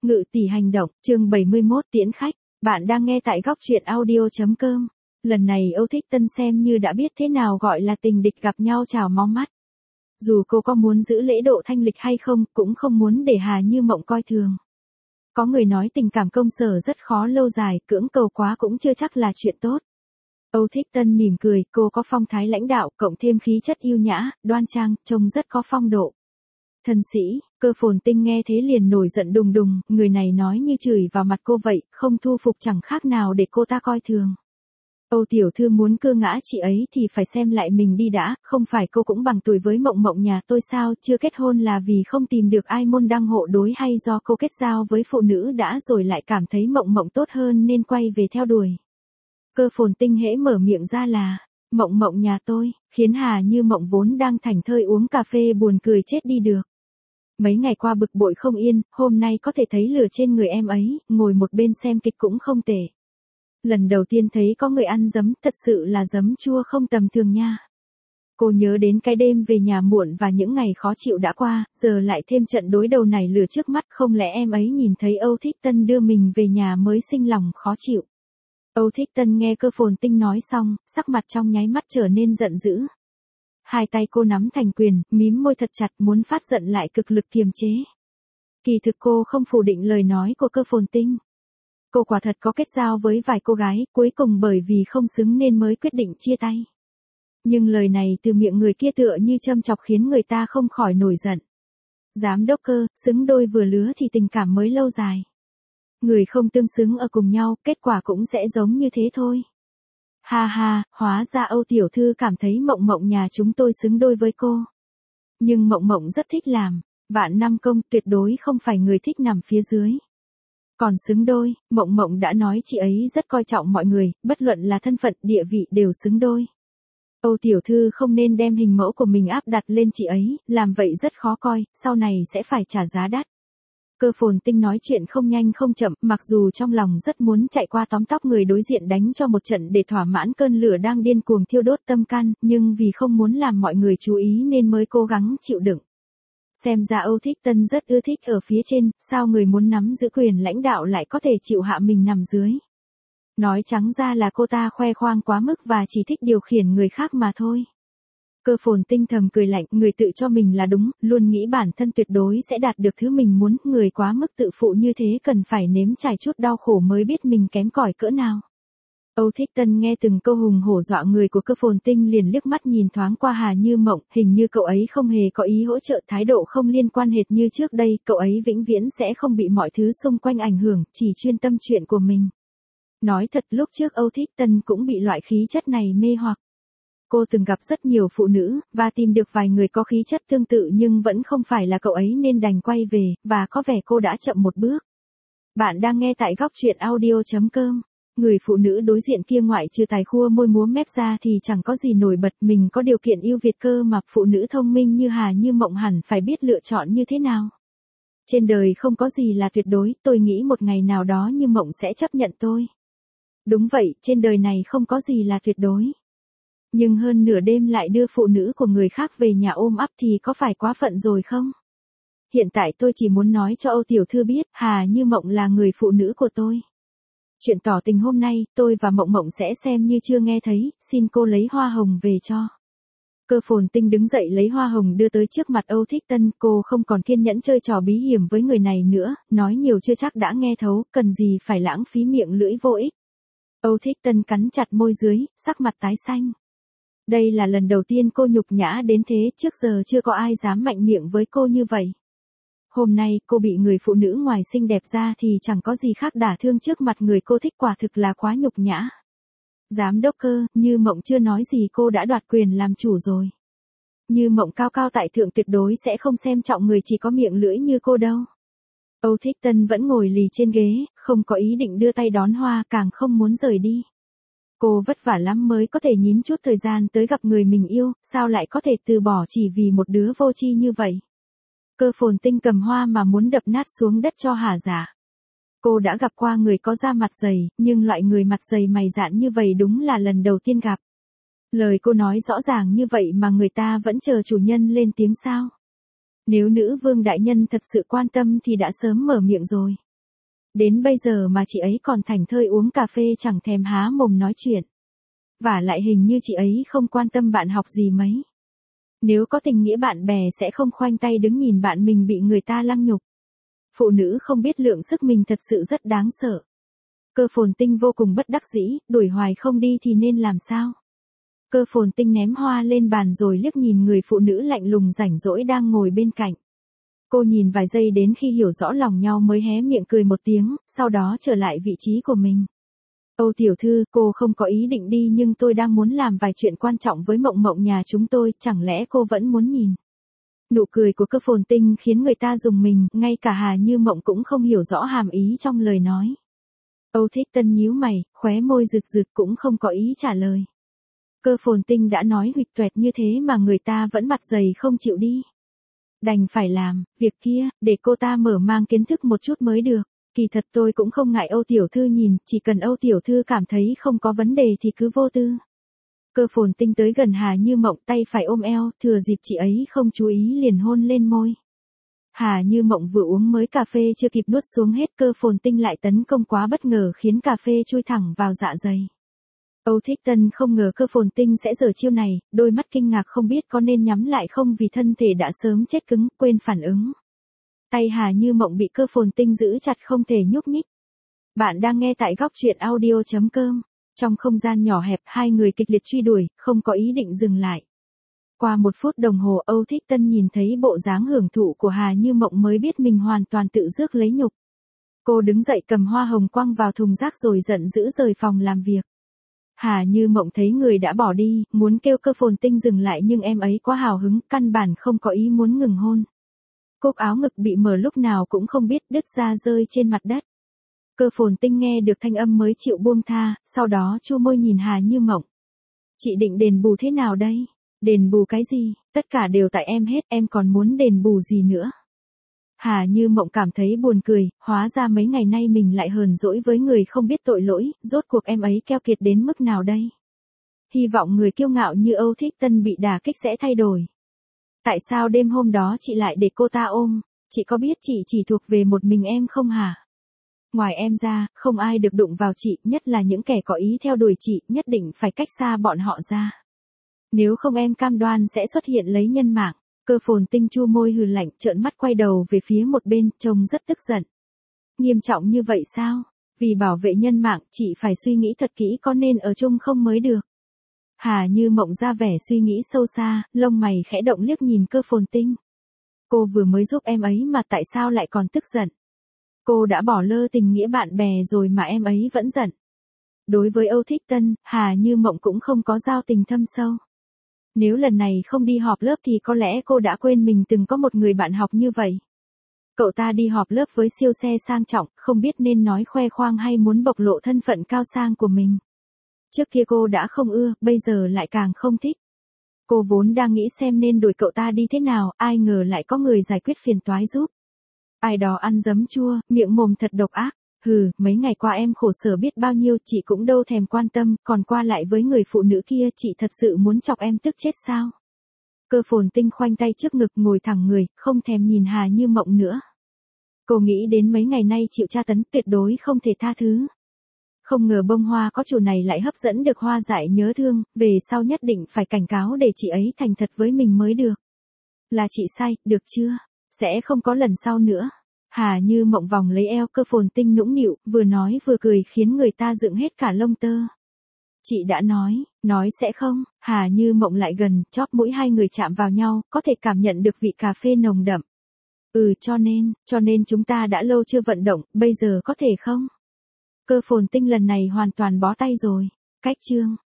Ngự tỷ hành động, chương 71 tiễn khách. Bạn đang nghe tại góc truyện audio.com. Lần này Âu Thích Tân xem như đã biết thế nào gọi là tình địch gặp nhau chào mong mắt. Dù cô có muốn giữ lễ độ thanh lịch hay không, cũng không muốn để Hà Như Mộng coi thường. Có người nói tình cảm công sở rất khó lâu dài, cưỡng cầu quá cũng chưa chắc là chuyện tốt. Âu Thích Tân mỉm cười, cô có phong thái lãnh đạo, cộng thêm khí chất yêu nhã, đoan trang, trông rất có phong độ. Thân sĩ, Cơ Phồn Tinh nghe thế liền nổi giận đùng đùng, người này nói như chửi vào mặt cô vậy, không thu phục chẳng khác nào để cô ta coi thường. Âu tiểu thư muốn cưa ngã chị ấy thì phải xem lại mình đi đã, không phải cô cũng bằng tuổi với Mộng Mộng nhà tôi sao, chưa kết hôn là vì không tìm được ai môn đăng hộ đối hay do cô kết giao với phụ nữ đã rồi lại cảm thấy Mộng Mộng tốt hơn nên quay về theo đuổi. Cơ Phồn Tinh hễ mở miệng ra là, Mộng Mộng nhà tôi, khiến Hà Như Mộng vốn đang thảnh thơi uống cà phê buồn cười chết đi được. Mấy ngày qua bực bội không yên, hôm nay có thể thấy lửa trên người em ấy, ngồi một bên xem kịch cũng không tệ. Lần đầu tiên thấy có người ăn giấm, thật sự là giấm chua không tầm thường nha. Cô nhớ đến cái đêm về nhà muộn và những ngày khó chịu đã qua, giờ lại thêm trận đối đầu này lửa trước mắt, không lẽ em ấy nhìn thấy Âu Thích Tân đưa mình về nhà mới sinh lòng khó chịu. Âu Thích Tân nghe Cơ Phồn Tinh nói xong, sắc mặt trong nháy mắt trở nên giận dữ. Hai tay cô nắm thành quyền, mím môi thật chặt muốn phát giận lại cực lực kiềm chế. Kỳ thực cô không phủ định lời nói của Cơ Phồn Tinh. Cô quả thật có kết giao với vài cô gái, cuối cùng bởi vì không xứng nên mới quyết định chia tay. Nhưng lời này từ miệng người kia tựa như châm chọc khiến người ta không khỏi nổi giận. Giám đốc Cơ, xứng đôi vừa lứa thì tình cảm mới lâu dài. Người không tương xứng ở cùng nhau, kết quả cũng sẽ giống như thế thôi. Ha ha, hóa ra Âu tiểu thư cảm thấy Mộng Mộng nhà chúng tôi xứng đôi với cô. Nhưng Mộng Mộng rất thích làm, vạn năm công tuyệt đối không phải người thích nằm phía dưới. Còn xứng đôi, Mộng Mộng đã nói chị ấy rất coi trọng mọi người, bất luận là thân phận, địa vị đều xứng đôi. Âu tiểu thư không nên đem hình mẫu của mình áp đặt lên chị ấy, làm vậy rất khó coi, sau này sẽ phải trả giá đắt. Cơ Phồn Tinh nói chuyện không nhanh không chậm, mặc dù trong lòng rất muốn chạy qua tóm tóc người đối diện đánh cho một trận để thỏa mãn cơn lửa đang điên cuồng thiêu đốt tâm can, nhưng vì không muốn làm mọi người chú ý nên mới cố gắng chịu đựng. Xem ra Âu Thích Tân rất ưa thích ở phía trên, sao người muốn nắm giữ quyền lãnh đạo lại có thể chịu hạ mình nằm dưới. Nói trắng ra là cô ta khoe khoang quá mức và chỉ thích điều khiển người khác mà thôi. Cơ Phồn Tinh thầm cười lạnh, người tự cho mình là đúng, luôn nghĩ bản thân tuyệt đối sẽ đạt được thứ mình muốn, người quá mức tự phụ như thế cần phải nếm trải chút đau khổ mới biết mình kém cỏi cỡ nào. Âu Thích Tân nghe từng câu hùng hổ dọa người của Cơ Phồn Tinh liền liếc mắt nhìn thoáng qua Hà Như Mộng, hình như cậu ấy không hề có ý hỗ trợ, thái độ không liên quan hệt như trước đây, cậu ấy vĩnh viễn sẽ không bị mọi thứ xung quanh ảnh hưởng, chỉ chuyên tâm chuyện của mình. Nói thật lúc trước Âu Thích Tân cũng bị loại khí chất này mê hoặc. Cô từng gặp rất nhiều phụ nữ, và tìm được vài người có khí chất tương tự nhưng vẫn không phải là cậu ấy nên đành quay về, và có vẻ cô đã chậm một bước. Bạn đang nghe tại góc truyện audio.com. Người phụ nữ đối diện kia ngoại trừ tài khua môi múa mép ra thì chẳng có gì nổi bật, mình có điều kiện ưu việt cơ mà, phụ nữ thông minh như Hà Như Mộng hẳn phải biết lựa chọn như thế nào. Trên đời không có gì là tuyệt đối, tôi nghĩ một ngày nào đó Như Mộng sẽ chấp nhận tôi. Đúng vậy, trên đời này không có gì là tuyệt đối. Nhưng hơn nửa đêm lại đưa phụ nữ của người khác về nhà ôm ấp thì có phải quá phận rồi không? Hiện tại tôi chỉ muốn nói cho Âu tiểu thư biết, Hà Như Mộng là người phụ nữ của tôi. Chuyện tỏ tình hôm nay, tôi và Mộng Mộng sẽ xem như chưa nghe thấy, xin cô lấy hoa hồng về cho. Cơ Phồn Tinh đứng dậy lấy hoa hồng đưa tới trước mặt Âu Thích Tân, cô không còn kiên nhẫn chơi trò bí hiểm với người này nữa, nói nhiều chưa chắc đã nghe thấu, cần gì phải lãng phí miệng lưỡi vô ích. Âu Thích Tân cắn chặt môi dưới, sắc mặt tái xanh. Đây là lần đầu tiên cô nhục nhã đến thế, trước giờ chưa có ai dám mạnh miệng với cô như vậy. Hôm nay cô bị người phụ nữ ngoài xinh đẹp ra thì chẳng có gì khác đả thương trước mặt người cô thích, quả thực là quá nhục nhã. Giám đốc Cơ, Như Mộng chưa nói gì cô đã đoạt quyền làm chủ rồi. Như Mộng cao cao tại thượng tuyệt đối sẽ không xem trọng người chỉ có miệng lưỡi như cô đâu. Âu Thích Tân vẫn ngồi lì trên ghế, không có ý định đưa tay đón hoa, càng không muốn rời đi. Cô vất vả lắm mới có thể nhín chút thời gian tới gặp người mình yêu, sao lại có thể từ bỏ chỉ vì một đứa vô tri như vậy. Cơ Phồn Tinh cầm hoa mà muốn đập nát xuống đất cho hả dạ. Cô đã gặp qua người có da mặt dày, nhưng loại người mặt dày mày dạn như vậy đúng là lần đầu tiên gặp. Lời cô nói rõ ràng như vậy mà người ta vẫn chờ chủ nhân lên tiếng sao. Nếu nữ vương đại nhân thật sự quan tâm thì đã sớm mở miệng rồi. Đến bây giờ mà chị ấy còn thảnh thơi uống cà phê chẳng thèm há mồm nói chuyện. Và lại hình như chị ấy không quan tâm bạn học gì mấy. Nếu có tình nghĩa bạn bè sẽ không khoanh tay đứng nhìn bạn mình bị người ta lăng nhục. Phụ nữ không biết lượng sức mình thật sự rất đáng sợ. Cơ Phồn Tinh vô cùng bất đắc dĩ, đuổi hoài không đi thì nên làm sao? Cơ Phồn Tinh ném hoa lên bàn rồi liếc nhìn người phụ nữ lạnh lùng rảnh rỗi đang ngồi bên cạnh. Cô nhìn vài giây đến khi hiểu rõ lòng nhau mới hé miệng cười một tiếng, sau đó trở lại vị trí của mình. Âu tiểu thư, cô không có ý định đi nhưng tôi đang muốn làm vài chuyện quan trọng với Mộng Mộng nhà chúng tôi, chẳng lẽ cô vẫn muốn nhìn? Nụ cười của Cơ Phồn Tinh khiến người ta rùng mình, ngay cả Hà Như Mộng cũng không hiểu rõ hàm ý trong lời nói. Âu Thích Tân nhíu mày, khóe môi rực rực cũng không có ý trả lời. Cơ Phồn Tinh đã nói huỵch toẹt như thế mà người ta vẫn mặt dày không chịu đi. Đành phải làm, việc kia, để cô ta mở mang kiến thức một chút mới được. Kỳ thật tôi cũng không ngại Âu tiểu thư nhìn, chỉ cần Âu tiểu thư cảm thấy không có vấn đề thì cứ vô tư. Cơ Phồn Tinh tới gần Hà Như Mộng, tay phải ôm eo, thừa dịp chị ấy không chú ý liền hôn lên môi. Hà Như Mộng vừa uống mới cà phê chưa kịp nuốt xuống hết, Cơ Phồn Tinh lại tấn công quá bất ngờ khiến cà phê chui thẳng vào dạ dày. Âu Thích Tân không ngờ Cơ Phồn Tinh sẽ giở chiêu này, đôi mắt kinh ngạc không biết có nên nhắm lại không vì thân thể đã sớm chết cứng, quên phản ứng. Tay Hà Như Mộng bị Cơ Phồn Tinh giữ chặt không thể nhúc nhích. Bạn đang nghe tại góc truyện audio.com. Trong không gian nhỏ hẹp, hai người kịch liệt truy đuổi, không có ý định dừng lại. Qua 1 phút đồng hồ, Âu Thích Tân nhìn thấy bộ dáng hưởng thụ của Hà Như Mộng mới biết mình hoàn toàn tự rước lấy nhục. Cô đứng dậy cầm hoa hồng quăng vào thùng rác rồi giận dữ rời phòng làm việc. Hà Như Mộng thấy người đã bỏ đi, muốn kêu Cơ Phồn Tinh dừng lại nhưng em ấy quá hào hứng, căn bản không có ý muốn ngừng hôn. Cúc áo ngực bị mở lúc nào cũng không biết đứt ra rơi trên mặt đất. Cơ Phồn Tinh nghe được thanh âm mới chịu buông tha, sau đó chu môi nhìn Hà Như Mộng. Chị định đền bù thế nào đây? Đền bù cái gì? Tất cả đều tại em hết, em còn muốn đền bù gì nữa? Hà Như Mộng cảm thấy buồn cười, hóa ra mấy ngày nay mình lại hờn dỗi với người không biết tội lỗi, rốt cuộc em ấy keo kiệt đến mức nào đây? Hy vọng người kiêu ngạo như Âu Thích Tân bị đả kích sẽ thay đổi. Tại sao đêm hôm đó chị lại để cô ta ôm? Chị có biết chị chỉ thuộc về một mình em không hả? Ngoài em ra, không ai được đụng vào chị, nhất là những kẻ có ý theo đuổi chị, nhất định phải cách xa bọn họ ra. Nếu không em cam đoan sẽ xuất hiện lấy nhân mạng. Cơ Phồn Tinh chu môi hừ lạnh, trợn mắt quay đầu về phía một bên, trông rất tức giận. Nghiêm trọng như vậy sao? Vì bảo vệ nhân mạng, chị phải suy nghĩ thật kỹ có nên ở chung không mới được. Hà Như Mộng ra vẻ suy nghĩ sâu xa, lông mày khẽ động liếc nhìn Cơ Phồn Tinh. Cô vừa mới giúp em ấy mà tại sao lại còn tức giận? Cô đã bỏ lơ tình nghĩa bạn bè rồi mà em ấy vẫn giận. Đối với Âu Thích Tân, Hà Như Mộng cũng không có giao tình thâm sâu. Nếu lần này không đi họp lớp thì có lẽ cô đã quên mình từng có một người bạn học như vậy. Cậu ta đi họp lớp với siêu xe sang trọng, không biết nên nói khoe khoang hay muốn bộc lộ thân phận cao sang của mình. Trước kia cô đã không ưa, bây giờ lại càng không thích. Cô vốn đang nghĩ xem nên đuổi cậu ta đi thế nào, ai ngờ lại có người giải quyết phiền toái giúp. Ai đó ăn giấm chua, miệng mồm thật độc ác. Hừ, mấy ngày qua em khổ sở biết bao nhiêu, chị cũng đâu thèm quan tâm, còn qua lại với người phụ nữ kia, chị thật sự muốn chọc em tức chết sao? Cơ Phồn Tinh khoanh tay trước ngực ngồi thẳng người, không thèm nhìn Hà Như Mộng nữa. Cô nghĩ đến mấy ngày nay chịu tra tấn tuyệt đối không thể tha thứ. Không ngờ bông hoa có chủ này lại hấp dẫn được Hoa Dại nhớ thương, về sau nhất định phải cảnh cáo để chị ấy thành thật với mình mới được. Là chị sai, được chưa? Sẽ không có lần sau nữa. Hà Như Mộng vòng lấy eo Cơ Phồn Tinh nũng nịu, vừa nói vừa cười khiến người ta dựng hết cả lông tơ. Chị đã nói sẽ không. Hà Như Mộng lại gần, chóp mũi hai người chạm vào nhau, có thể cảm nhận được vị cà phê nồng đậm. Cho nên chúng ta đã lâu chưa vận động, bây giờ có thể không? Cơ Phồn Tinh lần này hoàn toàn bó tay rồi. Cách chương.